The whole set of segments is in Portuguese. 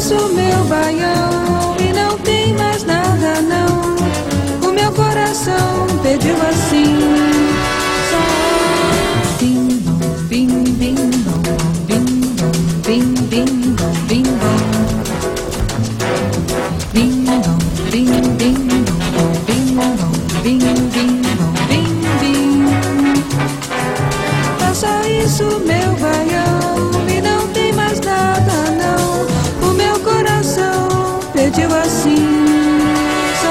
isso meu baião e não tem mais nada não. O meu coração pediu assim, só bim bom, bim bim bom, bim bom, bim bim bom, bim bom, bim bom, bim bim bom, bim bom, bim bim bom, bim bim. É só isso meu baião e não tem mais nada não. O meu coração pediu assim, só.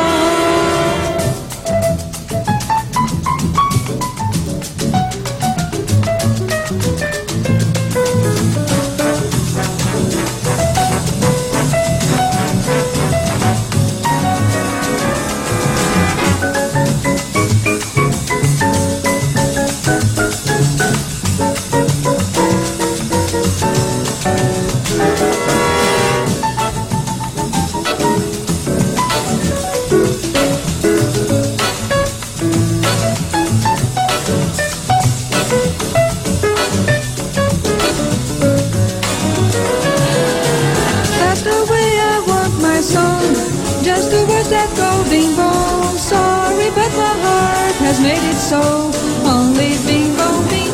That's the way I want my song, just the words that go bing bong. Sorry, but my heart has made it so. Only bing bong, bing